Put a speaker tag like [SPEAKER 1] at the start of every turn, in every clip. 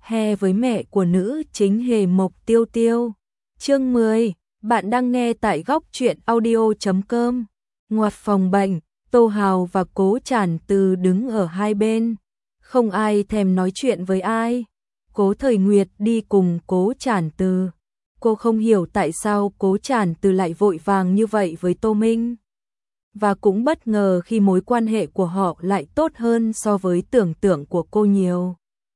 [SPEAKER 1] He với mẹ của nữ chính Hề Mộc Tiêu Tiêu. Chương 10, bạn đang nghe tại góc truyện audio.com. Ngoặt phòng bệnh, Tô Hào và Cố Trản Từ đứng ở hai bên. Không ai thèm nói chuyện với ai. Cố Thời Nguyệt đi cùng Cố Trản Từ. Cô không hiểu tại sao Cố Trản Từ lại vội vàng như vậy với Tô Minh. Và cũng bất ngờ khi mối quan hệ của họ lại tốt hơn so với tưởng tượng của cô nhiều.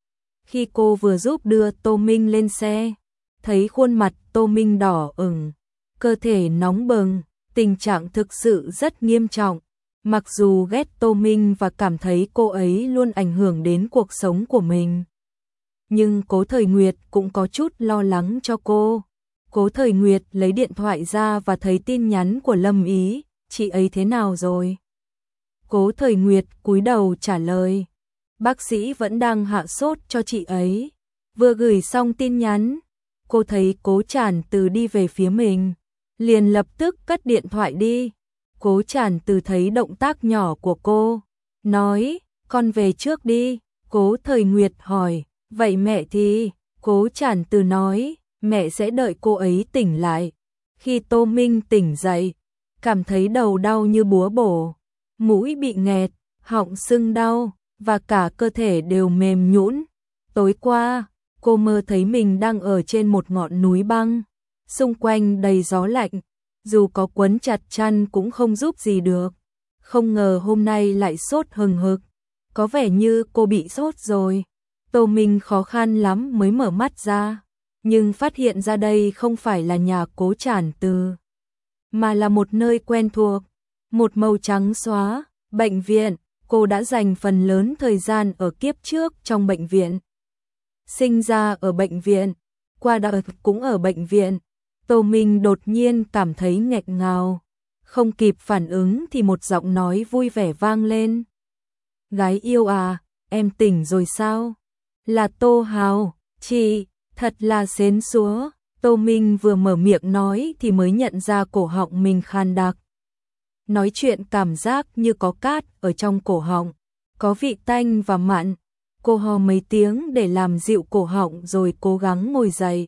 [SPEAKER 1] Khi cô vừa giúp đưa Tô Minh lên xe, thấy khuôn mặt Tô Minh đỏ ửng, cơ thể nóng bừng, tình trạng thực sự rất nghiêm trọng. Mặc dù ghét Tô Minh và cảm thấy cô ấy luôn ảnh hưởng đến cuộc sống của mình, nhưng Cố Thời Nguyệt cũng có chút lo lắng cho cô. Cố Thời Nguyệt lấy điện thoại ra và thấy tin nhắn của Lâm Ý. Chị ấy thế nào rồi? Cố Thời Nguyệt cúi đầu trả lời. Bác sĩ vẫn đang hạ sốt cho chị ấy. Vừa gửi xong tin nhắn, cô thấy Cố Trản Từ đi về phía mình, liền lập tức cất điện thoại đi. Cố Trản Từ thấy động tác nhỏ của cô, nói, con về trước đi. Cố Thời Nguyệt hỏi, vậy mẹ thì? Cố Trản Từ nói, mẹ sẽ đợi cô ấy tỉnh lại. Khi Tô Minh tỉnh dậy, cảm thấy đầu đau như búa bổ, mũi bị nghẹt, họng sưng đau, và cả cơ thể đều mềm nhũn. Tối qua, cô mơ thấy mình đang ở trên một ngọn núi băng, xung quanh đầy gió lạnh, dù có quấn chặt chăn cũng không giúp gì được. Không ngờ hôm nay lại sốt hừng hực, có vẻ như cô bị sốt rồi. Tô Minh khó khăn lắm mới mở mắt ra, nhưng phát hiện ra đây không phải là nhà Cố Trản Từ, mà là một nơi quen thuộc, một màu trắng xóa, bệnh viện. Cô đã dành phần lớn thời gian ở kiếp trước trong bệnh viện. Sinh ra ở bệnh viện, qua đời cũng ở bệnh viện. Tô Minh đột nhiên cảm thấy nghẹt ngào, không kịp phản ứng thì một giọng nói vui vẻ vang lên. Gái yêu à, em tỉnh rồi sao? Là Tô Hào, chị, thật là xến xúa. Tô Minh vừa mở miệng nói thì mới nhận ra cổ họng mình khan đặc. Nói chuyện cảm giác như có cát ở trong cổ họng, có vị tanh và mặn. Cô ho mấy tiếng để làm dịu cổ họng rồi cố gắng ngồi dậy.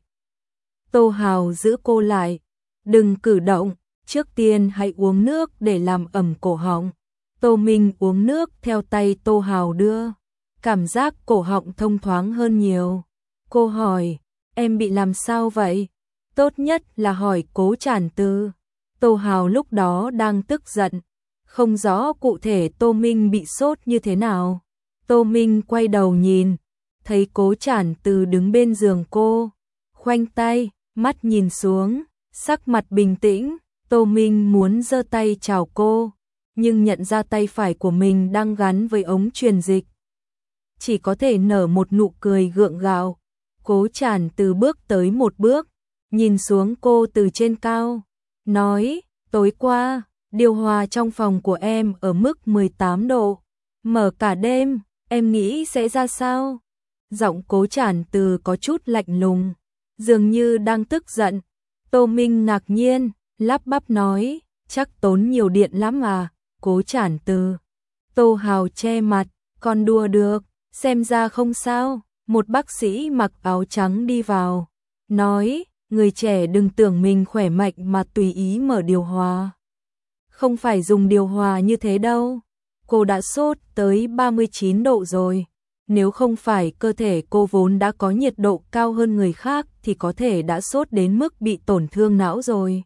[SPEAKER 1] Tô Hào giữ cô lại, đừng cử động, trước tiên hãy uống nước để làm ẩm cổ họng. Tô Minh uống nước theo tay Tô Hào đưa, cảm giác cổ họng thông thoáng hơn nhiều. Cô hỏi, em bị làm sao vậy? Tốt nhất là hỏi Cố Trản Từ. Tô Hào lúc đó đang tức giận, không rõ cụ thể Tô Minh bị sốt như thế nào. Tô Minh quay đầu nhìn, thấy Cố Trản Từ đứng bên giường cô, khoanh tay, mắt nhìn xuống, sắc mặt bình tĩnh. Tô Minh muốn giơ tay chào cô, nhưng nhận ra tay phải của mình đang gắn với ống truyền dịch, chỉ có thể nở một nụ cười gượng gạo. Cố Trản Từ bước tới một bước, nhìn xuống cô từ trên cao, nói, tối qua, điều hòa trong phòng của em ở mức 18 độ, mở cả đêm, em nghĩ sẽ ra sao? Giọng Cố Trản Từ có chút lạnh lùng, dường như đang tức giận. Tô Minh ngạc nhiên, lắp bắp nói, chắc tốn nhiều điện lắm à, Cố Trản Từ. Tô Hào che mặt, con đùa được, xem ra không sao. Một bác sĩ mặc áo trắng đi vào, nói, người trẻ đừng tưởng mình khỏe mạnh mà tùy ý mở điều hòa. Không phải dùng điều hòa như thế đâu. Cô đã sốt tới 39 độ rồi. Nếu không phải cơ thể cô vốn đã có nhiệt độ cao hơn người khác thì có thể đã sốt đến mức bị tổn thương não rồi.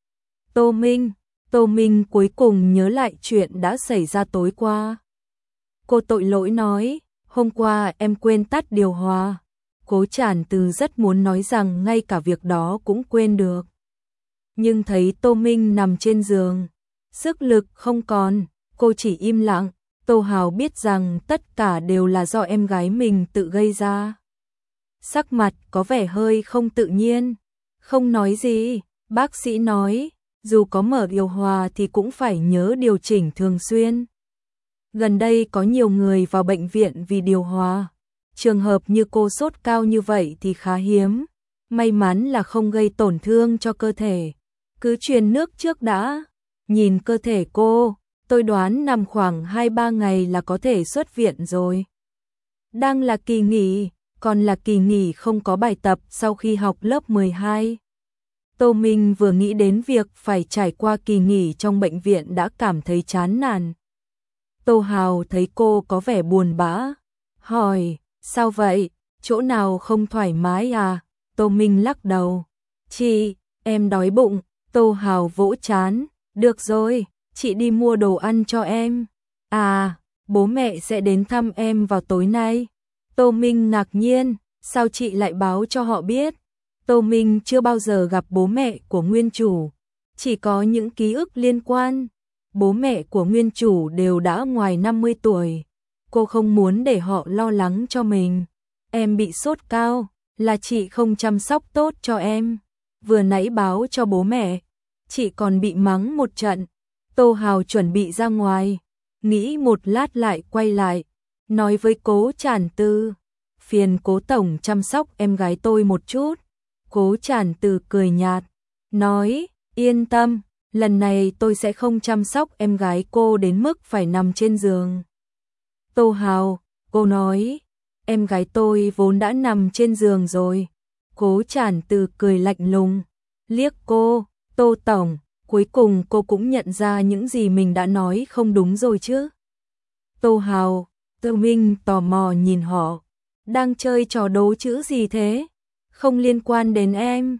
[SPEAKER 1] Tô Minh cuối cùng nhớ lại chuyện đã xảy ra tối qua. Cô tội lỗi nói, hôm qua em quên tắt điều hòa. Cố Trản Từ rất muốn nói rằng ngay cả việc đó cũng quên được, nhưng thấy Tô Minh nằm trên giường, sức lực không còn, cô chỉ im lặng. Tô Hào biết rằng tất cả đều là do em gái mình tự gây ra. Sắc mặt có vẻ hơi không tự nhiên, không nói gì. Bác sĩ nói, dù có mở điều hòa thì cũng phải nhớ điều chỉnh thường xuyên. Gần đây có nhiều người vào bệnh viện vì điều hòa. Trường hợp như cô sốt cao như vậy thì khá hiếm. May mắn là không gây tổn thương cho cơ thể. Cứ truyền nước trước đã. Nhìn cơ thể cô, tôi đoán nằm khoảng 2-3 ngày là có thể xuất viện rồi. Đang là kỳ nghỉ, còn là kỳ nghỉ không có bài tập sau khi học lớp 12. Tô Minh vừa nghĩ đến việc phải trải qua kỳ nghỉ trong bệnh viện đã cảm thấy chán nản. Tô Hào thấy cô có vẻ buồn bã, hỏi, sao vậy, chỗ nào không thoải mái à? Tô Minh lắc đầu, chị, em đói bụng. Tô Hào vỗ trán, được rồi, chị đi mua đồ ăn cho em. À, bố mẹ sẽ đến thăm em vào tối nay. Tô Minh ngạc nhiên, sao chị lại báo cho họ biết? Tô Minh chưa bao giờ gặp bố mẹ của nguyên chủ, chỉ có những ký ức liên quan. Bố mẹ của nguyên chủ đều đã ngoài 50 tuổi. Cô không muốn để họ lo lắng cho mình. Em bị sốt cao, là chị không chăm sóc tốt cho em. Vừa nãy báo cho bố mẹ, chị còn bị mắng một trận. Tô Hào chuẩn bị ra ngoài, nghĩ một lát lại quay lại, nói với Cố Trản Tư, phiền Cố tổng chăm sóc em gái tôi một chút. Cố Trản Tư cười nhạt, nói, yên tâm, lần này tôi sẽ không chăm sóc em gái cô đến mức phải nằm trên giường. Tô Hào, cô nói, em gái tôi vốn đã nằm trên giường rồi. Cố Trản Tư cười lạnh lùng, liếc cô, Tô tổng, cuối cùng cô cũng nhận ra những gì mình đã nói không đúng rồi chứ. Tô Hào, Tô Minh tò mò nhìn họ, đang chơi trò đố chữ gì thế? Không liên quan đến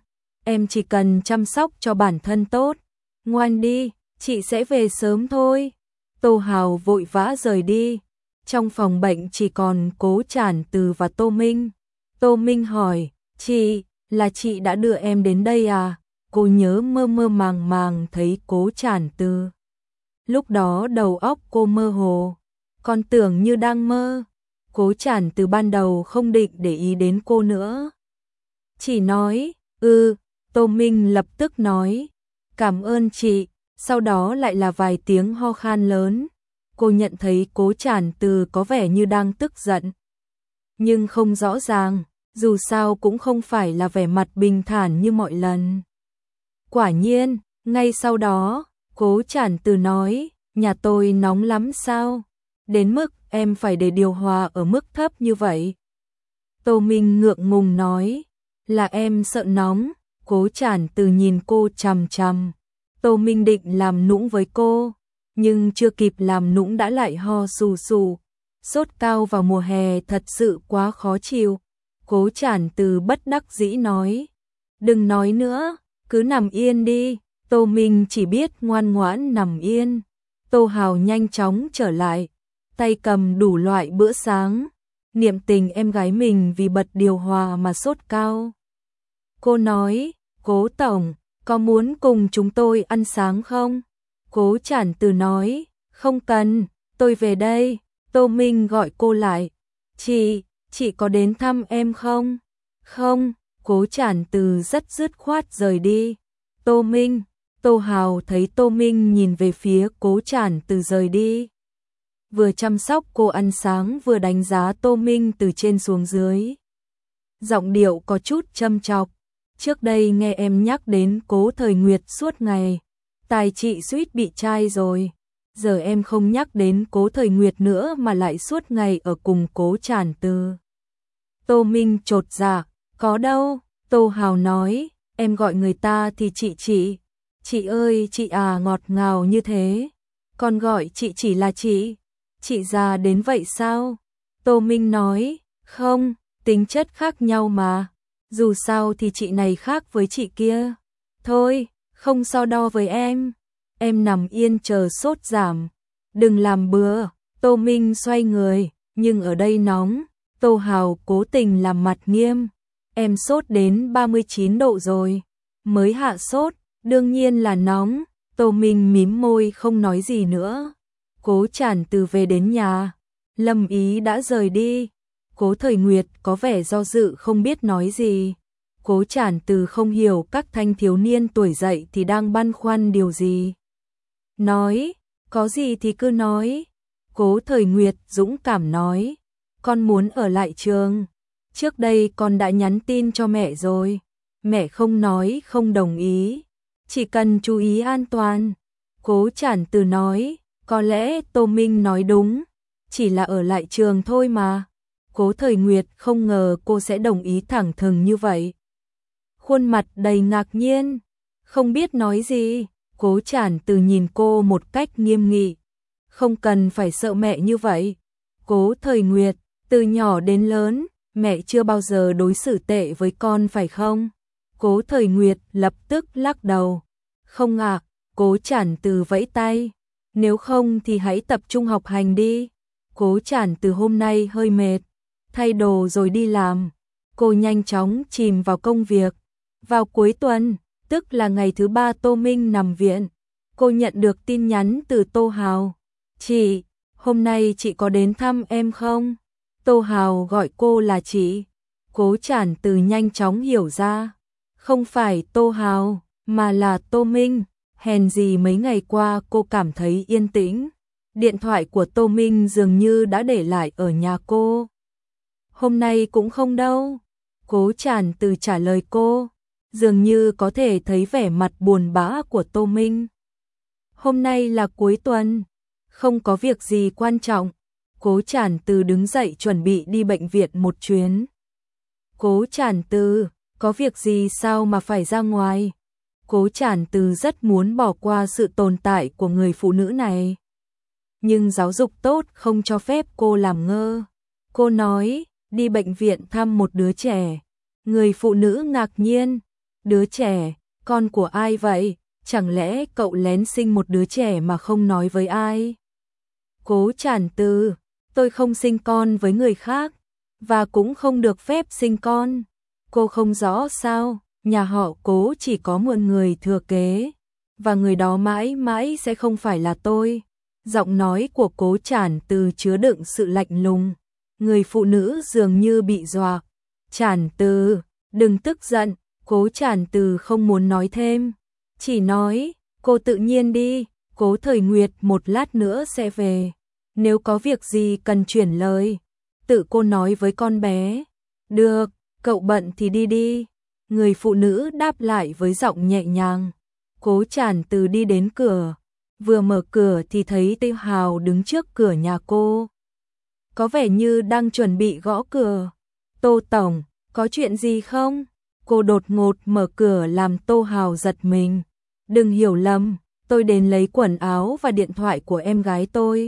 [SPEAKER 1] em chỉ cần chăm sóc cho bản thân tốt. Ngoan đi, chị sẽ về sớm thôi. Tô Hào vội vã rời đi. Trong phòng bệnh chỉ còn Cố Trản Tư và Tô Minh. Tô Minh hỏi, chị, là chị đã đưa em đến đây à? Cô nhớ mơ mơ màng màng thấy Cố Trản Tư. Lúc đó đầu óc cô mơ hồ, còn tưởng như đang mơ. Cố Trản Tư ban đầu không định để ý đến cô nữa, chỉ nói, Tô Minh lập tức nói, cảm ơn chị, sau đó lại là vài tiếng ho khan lớn. Cô nhận thấy Cố Trản Tư có vẻ như đang tức giận, nhưng không rõ ràng, dù sao cũng không phải là vẻ mặt bình thản như mọi lần. Quả nhiên, ngay sau đó, Cố Trản Tư nói, nhà tôi nóng lắm sao? Đến mức em phải để điều hòa ở mức thấp như vậy. Tô Minh ngượng ngùng nói, là em sợ nóng. Cố Trản Tư nhìn cô chằm chằm. Tô Minh định làm nũng với cô, nhưng chưa kịp làm nũng đã lại ho sù sù. Sốt cao vào mùa hè thật sự quá khó chịu. Cố Trản Tư bất đắc dĩ nói, đừng nói nữa, cứ nằm yên đi. Tô Minh chỉ biết ngoan ngoãn nằm yên. Tô Hào nhanh chóng trở lại, tay cầm đủ loại bữa sáng, niệm tình em gái mình vì bật điều hòa mà sốt cao. Cô nói, Cố tổng, có muốn cùng chúng tôi ăn sáng không? Cố Trản Tư nói, không cần, tôi về đây. Tô Minh gọi cô lại, chị có đến thăm em không? Không. Cố Trản Tư rất dứt khoát rời đi. Tô Minh, Tô Hào thấy Tô Minh nhìn về phía Cố Trản Tư rời đi, vừa chăm sóc cô ăn sáng vừa đánh giá Tô Minh từ trên xuống dưới. Giọng điệu có chút châm chọc, trước đây nghe em nhắc đến Cố Thời Nguyệt suốt ngày, tai chị suýt bị chai rồi. Giờ em không nhắc đến Cố Thời Nguyệt nữa mà lại suốt ngày ở cùng Cố Trản Tư. Tô Minh chột dạ, có đâu. Tô Hào nói, em gọi người ta thì chị ơi chị à, ngọt ngào như thế. Còn gọi chị chỉ là chị già đến vậy sao? Tô Minh nói, không, tính chất khác nhau mà. Dù sao thì chị này khác với chị kia. Thôi, không so đo với em nằm yên chờ sốt giảm. Đừng làm bừa. Tô Minh xoay người, nhưng ở đây nóng. Tô Hào cố tình làm mặt nghiêm. Em sốt đến 39 độ rồi. Mới hạ sốt, đương nhiên là nóng. Tô Minh mím môi không nói gì nữa. Cố Trản Tư về đến nhà, Lâm Ý đã rời đi. Cố Thời Nguyệt có vẻ do dự không biết nói gì. Cố Trản Tư không hiểu các thanh thiếu niên tuổi dậy thì đang băn khoăn điều gì. Nói, có gì thì cứ nói. Cố Thời Nguyệt dũng cảm nói, con muốn ở lại trường. Trước đây con đã nhắn tin cho mẹ rồi. Mẹ không nói không đồng ý, chỉ cần chú ý an toàn. Cố Trản Tư nói, có lẽ Tô Minh nói đúng, chỉ là ở lại trường thôi mà. Cố Thời Nguyệt không ngờ cô sẽ đồng ý thẳng thừng như vậy. Khuôn mặt đầy ngạc nhiên, không biết nói gì, Cố Trản Từ nhìn cô một cách nghiêm nghị. Không cần phải sợ mẹ như vậy. Cố Thời Nguyệt, từ nhỏ đến lớn, mẹ chưa bao giờ đối xử tệ với con phải không? Cố Thời Nguyệt lập tức lắc đầu. Không ạ, Cố Trản Từ vẫy tay. Nếu không thì hãy tập trung học hành đi. Cố Trản Từ hôm nay hơi mệt, thay đồ rồi đi làm. Cô nhanh chóng chìm vào công việc. Vào cuối tuần, tức là ngày thứ 3 Tô Minh nằm viện, cô nhận được tin nhắn từ Tô Hào. Chị, hôm nay chị có đến thăm em không? Tô Hào gọi cô là chị. Cố Trản Từ nhanh chóng hiểu ra. Không phải Tô Hào, mà là Tô Minh. Hèn gì mấy ngày qua cô cảm thấy yên tĩnh. Điện thoại của Tô Minh dường như đã để lại ở nhà cô. Hôm nay cũng không đâu. Cố Trản Từ trả lời cô, dường như có thể thấy vẻ mặt buồn bã của Tô Minh. Hôm nay là cuối tuần, không có việc gì quan trọng. Cố Trản Từ đứng dậy chuẩn bị đi bệnh viện một chuyến. Cố Trản Từ, có việc gì sao mà phải ra ngoài? Cố Trản Từ rất muốn bỏ qua sự tồn tại của người phụ nữ này. Nhưng giáo dục tốt không cho phép cô làm ngơ. Cô nói, đi bệnh viện thăm một đứa trẻ. Người phụ nữ ngạc nhiên. Đứa trẻ, con của ai vậy? Chẳng lẽ cậu lén sinh một đứa trẻ mà không nói với ai? Cố Trản Từ, tôi không sinh con với người khác, và cũng không được phép sinh con. Cô không rõ sao, nhà họ Cố chỉ có một người thừa kế, và người đó mãi mãi sẽ không phải là tôi. Giọng nói của Cố Trản Từ chứa đựng sự lạnh lùng. Người phụ nữ dường như bị dọa. Trản Từ, đừng tức giận. Cố Trản Từ không muốn nói thêm, chỉ nói, cô tự nhiên đi, Cố Thời Nguyệt một lát nữa sẽ về. Nếu có việc gì cần chuyển lời, tự cô nói với con bé. Được, cậu bận thì đi đi. Người phụ nữ đáp lại với giọng nhẹ nhàng. Cố Trản Từ đi đến cửa, vừa mở cửa thì thấy Tô Hào đứng trước cửa nhà cô. Có vẻ như đang chuẩn bị gõ cửa. Tô Tổng, có chuyện gì không? Cô đột ngột mở cửa làm Tô Hào giật mình. Đừng hiểu lầm, tôi đến lấy quần áo và điện thoại của em gái tôi.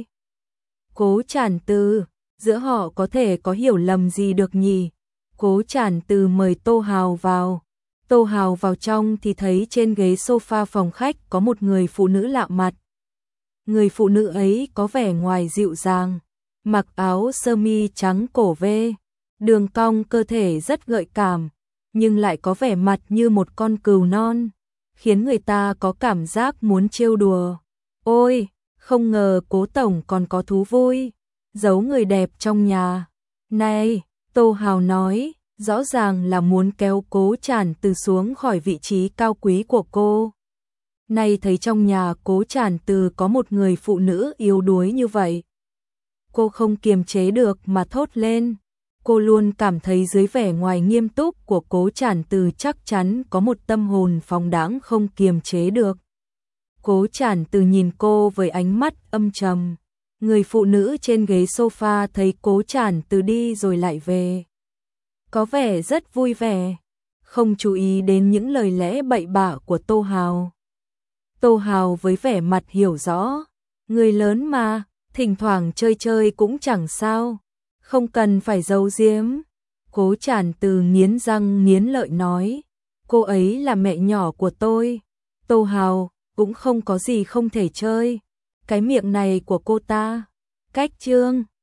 [SPEAKER 1] Cố Trản Từ, giữa họ có thể có hiểu lầm gì được nhỉ? Cố Trản Từ mời Tô Hào vào. Tô Hào vào trong thì thấy trên ghế sofa phòng khách có một người phụ nữ lạ mặt. Người phụ nữ ấy có vẻ ngoài dịu dàng, mặc áo sơ mi trắng cổ vê, đường cong cơ thể rất gợi cảm, nhưng lại có vẻ mặt như một con cừu non, khiến người ta có cảm giác muốn trêu đùa. Ôi, không ngờ Cố Tổng còn có thú vui, giấu người đẹp trong nhà. Này, Tô Hào nói, rõ ràng là muốn kéo Cố Trản Từ xuống khỏi vị trí cao quý của cô. Nay thấy trong nhà Cố Trản Từ có một người phụ nữ yếu đuối như vậy, cô không kiềm chế được mà thốt lên. Cô luôn cảm thấy dưới vẻ ngoài nghiêm túc của Cố Trản Từ chắc chắn có một tâm hồn phóng đãng không kiềm chế được. Cố Trản Từ nhìn cô với ánh mắt âm trầm. Người phụ nữ trên ghế sofa thấy Cố Trản Từ đi rồi lại về, có vẻ rất vui vẻ, không chú ý đến những lời lẽ bậy bạ của Tô Hào. Tô Hào với vẻ mặt hiểu rõ, người lớn mà, thỉnh thoảng chơi chơi cũng chẳng sao, không cần phải giấu giếm. Cố Trản Từ nghiến răng nghiến lợi nói, cô ấy là mẹ nhỏ của tôi. Tô Hào, cũng không có gì không thể chơi, cái miệng này của cô ta. Cách chương